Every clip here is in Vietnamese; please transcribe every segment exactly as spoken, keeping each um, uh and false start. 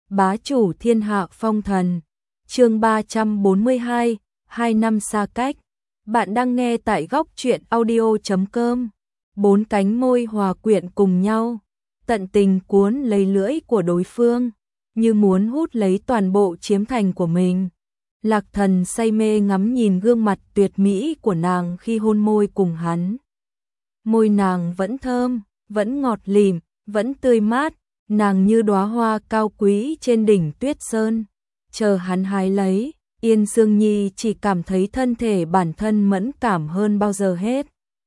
bá chủ thiên hạ phong thần. Chương ba trăm bốn mươi hai, hai năm xa cách. Bạn đang nghe tại góc truyện audio chấm com. Bốn cánh môi hòa quyện cùng nhau, tận tình cuốn lấy lưỡi của đối phương, như muốn hút lấy toàn bộ chiếm thành của mình. Lạc Thần say mê ngắm nhìn gương mặt tuyệt mỹ của nàng khi hôn môi cùng hắn. Môi nàng vẫn thơm, vẫn ngọt lìm, vẫn tươi mát, nàng như đóa hoa cao quý trên đỉnh tuyết sơn, chờ hắn hái lấy. Yên Sương Nhi chỉ cảm thấy thân thể bản thân mẫn cảm hơn bao giờ hết.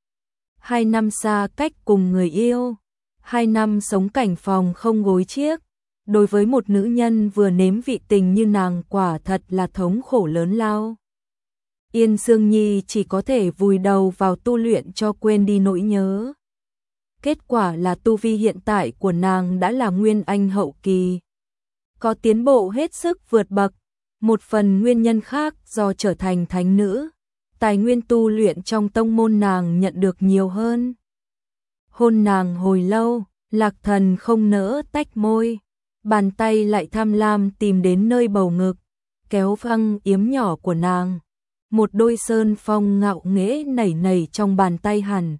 Hai năm xa cách cùng người yêu, hai năm sống cảnh phòng không gối chiếc, đối với một nữ nhân vừa nếm vị tình như nàng quả thật là thống khổ lớn lao. Yên Sương Nhi chỉ có thể vùi đầu vào tu luyện cho quên đi nỗi nhớ. Kết quả là tu vi hiện tại của nàng đã là nguyên anh hậu kỳ, có tiến bộ hết sức vượt bậc. Một phần nguyên nhân khác do trở thành thánh nữ, tài nguyên tu luyện trong tông môn nàng nhận được nhiều hơn. Hôn nàng hồi lâu, Lạc Thần không nỡ tách môi, bàn tay lại tham lam tìm đến nơi bầu ngực, kéo phăng yếm nhỏ của nàng. Một đôi sơn phong ngạo nghễ nảy nảy trong bàn tay hẳn.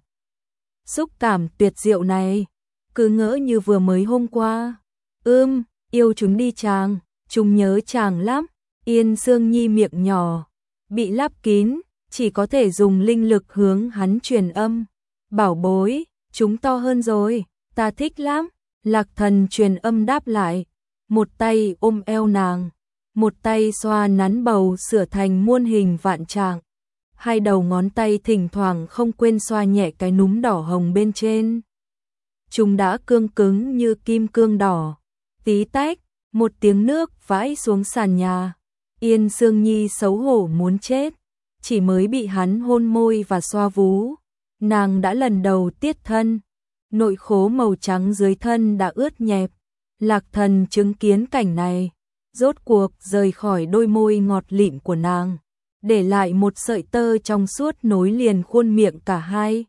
Xúc cảm tuyệt diệu này, cứ ngỡ như vừa mới hôm qua. Ưm, yêu chúng đi chàng, chúng nhớ chàng lắm. Yên Sương Nhi miệng nhỏ, bị lắp kín, chỉ có thể dùng linh lực hướng hắn truyền âm. Bảo bối, chúng to hơn rồi, ta thích lắm. Lạc Thần truyền âm đáp lại, một tay ôm eo nàng, một tay xoa nắn bầu sửa thành muôn hình vạn trạng. Hai đầu ngón tay thỉnh thoảng không quên xoa nhẹ cái núm đỏ hồng bên trên. Chúng đã cương cứng như kim cương đỏ. Tí tách, một tiếng nước vãi xuống sàn nhà. Yên Sương Nhi xấu hổ muốn chết, chỉ mới bị hắn hôn môi và xoa vú, nàng đã lần đầu tiết thân, nội khố màu trắng dưới thân đã ướt nhẹp. Lạc Thần chứng kiến cảnh này, rốt cuộc rời khỏi đôi môi ngọt lịm của nàng, để lại một sợi tơ trong suốt nối liền khuôn miệng cả hai.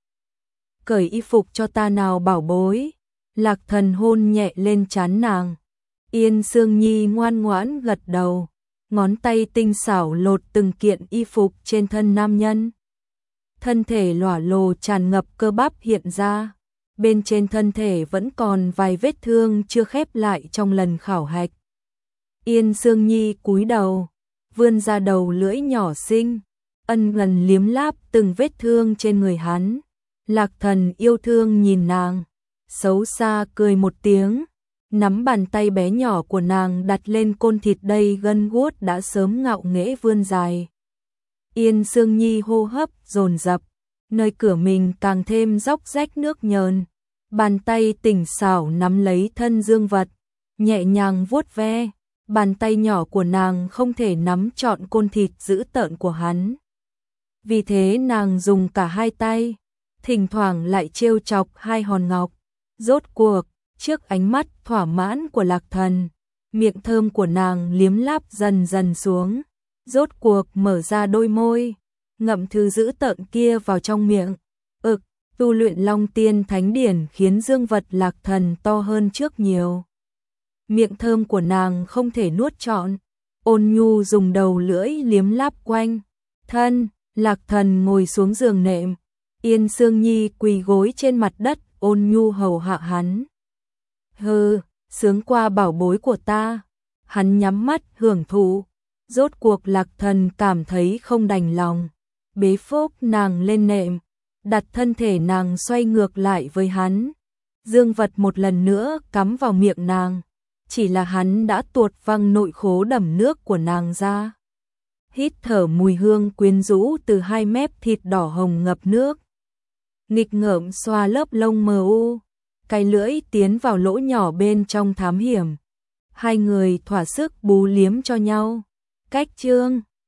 Cởi y phục cho ta nào bảo bối. Lạc Thần hôn nhẹ lên trán nàng. Yên Sương Nhi ngoan ngoãn gật đầu, ngón tay tinh xảo lột từng kiện y phục trên thân nam nhân. Thân thể lỏa lồ tràn ngập cơ bắp hiện ra, bên trên thân thể vẫn còn vài vết thương chưa khép lại trong lần khảo hạch. Yên Sương Nhi cúi đầu, vươn ra đầu lưỡi nhỏ xinh, ân gần liếm láp từng vết thương trên người hắn. Lạc Thần yêu thương nhìn nàng, xấu xa cười một tiếng, nắm bàn tay bé nhỏ của nàng đặt lên côn thịt đầy gân guốt đã sớm ngạo nghễ vươn dài. Yên Sương Nhi hô hấp dồn dập, nơi cửa mình càng thêm róc rách nước nhờn. Bàn tay tỉnh xảo nắm lấy thân dương vật, nhẹ nhàng vuốt ve. Bàn tay nhỏ của nàng không thể nắm trọn côn thịt dữ tợn của hắn, vì thế nàng dùng cả hai tay, thỉnh thoảng lại trêu chọc hai hòn ngọc. Rốt cuộc, trước ánh mắt thỏa mãn của Lạc Thần, miệng thơm của nàng liếm láp dần dần xuống, rốt cuộc mở ra đôi môi, ngậm thứ dữ tợn kia vào trong miệng. Ực, tu luyện Long Tiên Thánh Điển khiến dương vật Lạc Thần to hơn trước nhiều. Miệng thơm của nàng không thể nuốt trọn, Ôn Nhu dùng đầu lưỡi liếm láp quanh thân. Lạc Thần ngồi xuống giường nệm, Yên Sương Nhi quỳ gối trên mặt đất, Ôn Nhu hầu hạ hắn. Hừ, sướng qua bảo bối của ta. Hắn nhắm mắt hưởng thụ. Rốt cuộc Lạc Thần cảm thấy không đành lòng, bế phúc nàng lên nệm, đặt thân thể nàng xoay ngược lại với hắn. Dương vật một lần nữa cắm vào miệng nàng, chỉ là hắn đã tuột văng nội khố đầm nước của nàng ra. Hít thở mùi hương quyến rũ từ hai mép thịt đỏ hồng ngập nước. Nghịch ngợm xoa lớp lông mờ u, cái lưỡi tiến vào lỗ nhỏ bên trong thám hiểm. Hai người thỏa sức bú liếm cho nhau. Cách chương